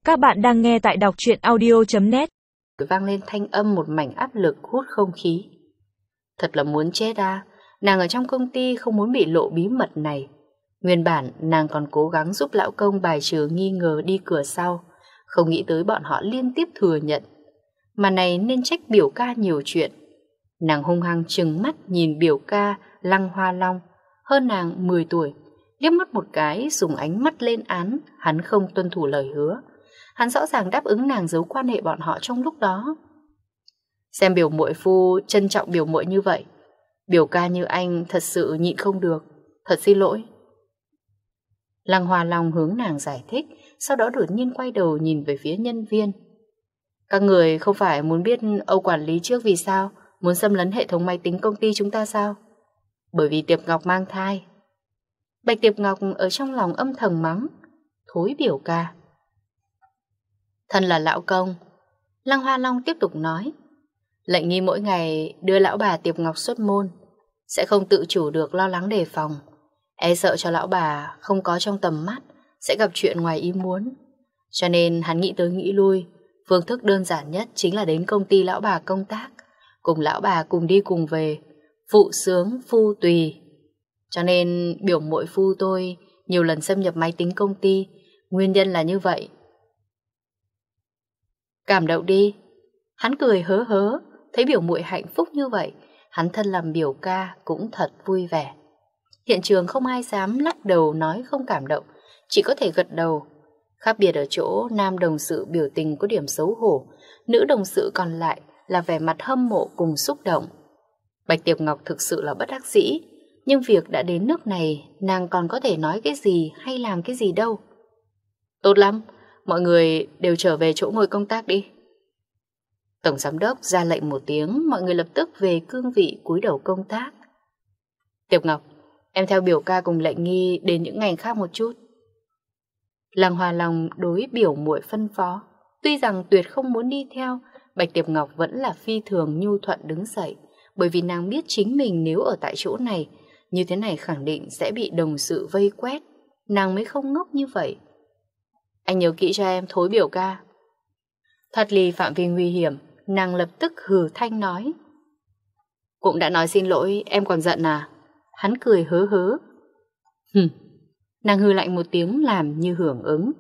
Các bạn đang nghe tại đọc truyện audio.net. Vang lên thanh âm một mảnh áp lực hút không khí. Thật là muốn chết à. Nàng ở trong công ty không muốn bị lộ bí mật này. Nguyên bản nàng còn cố gắng giúp lão công bài trừ nghi ngờ đi cửa sau, không nghĩ tới bọn họ liên tiếp thừa nhận. Mà này nên trách biểu ca nhiều chuyện. Nàng hung hăng trừng mắt nhìn biểu ca Lăng Hoa Long, hơn nàng 10 tuổi, liếc mắt một cái, dùng ánh mắt lên án hắn không tuân thủ lời hứa. Hắn rõ ràng đáp ứng nàng giấu quan hệ bọn họ trong lúc đó. Xem biểu muội phu trân trọng biểu muội như vậy, biểu ca như anh thật sự nhịn không được. Thật xin lỗi. Lăng Hoa Long hướng nàng giải thích, sau đó đột nhiên quay đầu nhìn về phía nhân viên. Các người không phải muốn biết Âu quản lý trước vì sao muốn xâm lấn hệ thống máy tính công ty chúng ta sao? Bởi vì Tiệp Ngọc mang thai. Bạch Tiệp Ngọc ở trong lòng âm thầm mắng. Thối biểu ca. Thân là lão công, Lăng Hoa Long tiếp tục nói, Lệnh Nghi mỗi ngày đưa lão bà Tiệp Ngọc xuất môn, sẽ không tự chủ được lo lắng đề phòng, e sợ cho lão bà không có trong tầm mắt sẽ gặp chuyện ngoài ý muốn. Cho nên hắn nghĩ tới nghĩ lui, phương thức đơn giản nhất chính là đến công ty lão bà công tác, cùng lão bà cùng đi cùng về, phụ sướng phu tùy. Cho nên biểu muội phu tôi nhiều lần xâm nhập máy tính công ty, nguyên nhân là như vậy. Cảm động đi. Hắn cười hớ hớ, thấy biểu muội hạnh phúc như vậy, hắn thân làm biểu ca cũng thật vui vẻ. Hiện trường không ai dám lắc đầu nói không cảm động, chỉ có thể gật đầu. Khác biệt ở chỗ nam đồng sự biểu tình có điểm xấu hổ, nữ đồng sự còn lại là vẻ mặt hâm mộ cùng xúc động. Bạch Tiệp Ngọc thực sự là bất đắc dĩ, nhưng việc đã đến nước này, nàng còn có thể nói cái gì hay làm cái gì đâu. Tốt lắm, mọi người đều trở về chỗ ngồi công tác đi. Tổng giám đốc ra lệnh một tiếng, mọi người lập tức về cương vị cúi đầu công tác. Tiệp Ngọc, em theo biểu ca cùng Lệnh Nghi đến những ngành khác một chút. Lăng Hoa Long đối biểu muội phân phó. Tuy rằng tuyệt không muốn đi theo, Bạch Tiệp Ngọc vẫn là phi thường nhu thuận đứng dậy, bởi vì nàng biết chính mình nếu ở tại chỗ này, như thế này khẳng định sẽ bị đồng sự vây quét. Nàng mới không ngốc như vậy. Anh nhớ kỹ cho em, thối biểu ca. Thoát ly phạm vi nguy hiểm, nàng lập tức hừ thanh nói. Cũng đã nói xin lỗi, em còn giận à? Hắn cười hớ hớ. Nàng hừ lạnh một tiếng làm như hưởng ứng.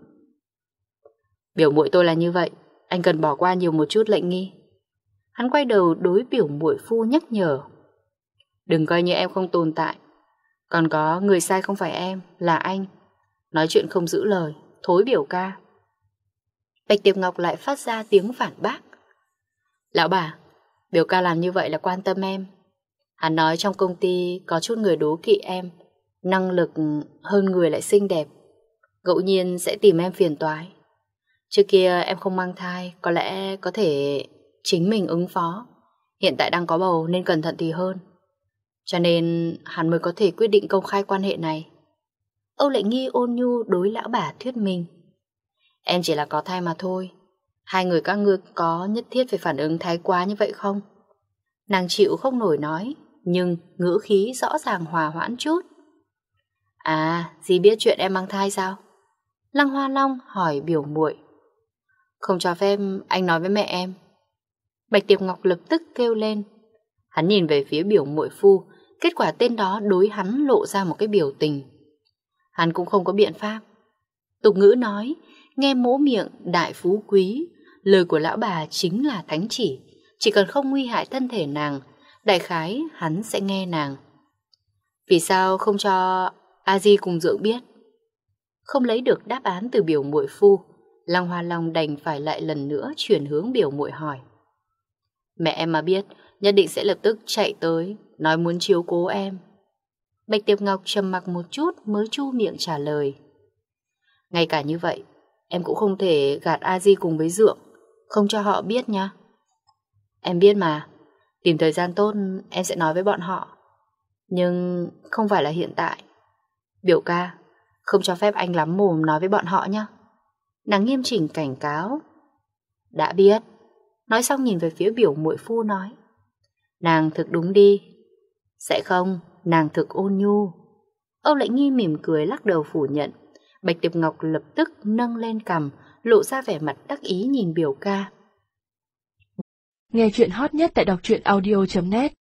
Biểu muội tôi là như vậy, anh cần bỏ qua nhiều một chút Lệnh Nghi. Hắn quay đầu đối biểu muội phu nhắc nhở. Đừng coi như em không tồn tại. Còn có người sai không phải em, là anh. Nói chuyện không giữ lời, thối biểu ca. Bạch Tiệp Ngọc lại phát ra tiếng phản bác. Lão bà, biểu ca làm như vậy là quan tâm em. Hắn nói trong công ty có chút người đố kỵ em, năng lực hơn người lại xinh đẹp, ngẫu nhiên sẽ tìm em phiền toái. Trước kia em không mang thai, có lẽ có thể chính mình ứng phó. Hiện tại đang có bầu nên cẩn thận thì hơn. Cho nên hắn mới có thể quyết định công khai quan hệ này. Âu Lệnh Nghi ôn nhu đối lão bà thuyết minh. Em chỉ là có thai mà thôi. Hai người các ngươi có nhất thiết phải phản ứng thái quá như vậy không? Nàng chịu không nổi nói, nhưng ngữ khí rõ ràng hòa hoãn chút. À, dì biết chuyện em mang thai sao? Lăng Hoa Long hỏi biểu muội. Không cho phép anh nói với mẹ em. Bạch Tiệp Ngọc lập tức kêu lên. Hắn nhìn về phía biểu muội phu, kết quả tên đó đối hắn lộ ra một cái biểu tình. Hắn cũng không có biện pháp. Tục ngữ nói, nghe mỗ miệng đại phú quý, lời của lão bà chính là thánh chỉ cần không nguy hại thân thể nàng, đại khái hắn sẽ nghe nàng. Vì sao không cho A Di cùng Dượng biết? Không lấy được đáp án từ biểu muội phu, Lăng Hoa Long đành phải lại lần nữa chuyển hướng biểu muội hỏi. Mẹ em mà biết, nhất định sẽ lập tức chạy tới, nói muốn chiếu cố em. Bạch Tiệp Ngọc trầm mặc một chút mới chu miệng trả lời. Ngay cả như vậy, em cũng không thể gạt A Di cùng với Dượng, không cho họ biết nha. Em biết mà, tìm thời gian tốt em sẽ nói với bọn họ. Nhưng không phải là hiện tại. Biểu ca, không cho phép anh lắm mồm nói với bọn họ nhé. Nàng nghiêm chỉnh cảnh cáo. Đã biết. Nói xong nhìn về phía biểu muội phu nói. Nàng thực đúng đi. Sẽ không, nàng thực ôn nhu. Âu Lệnh Nghi mỉm cười lắc đầu phủ nhận. Bạch Tiệp Ngọc lập tức nâng lên cằm, lộ ra vẻ mặt đắc ý nhìn biểu ca. Nghe chuyện hot nhất tại đọc truyện audio.net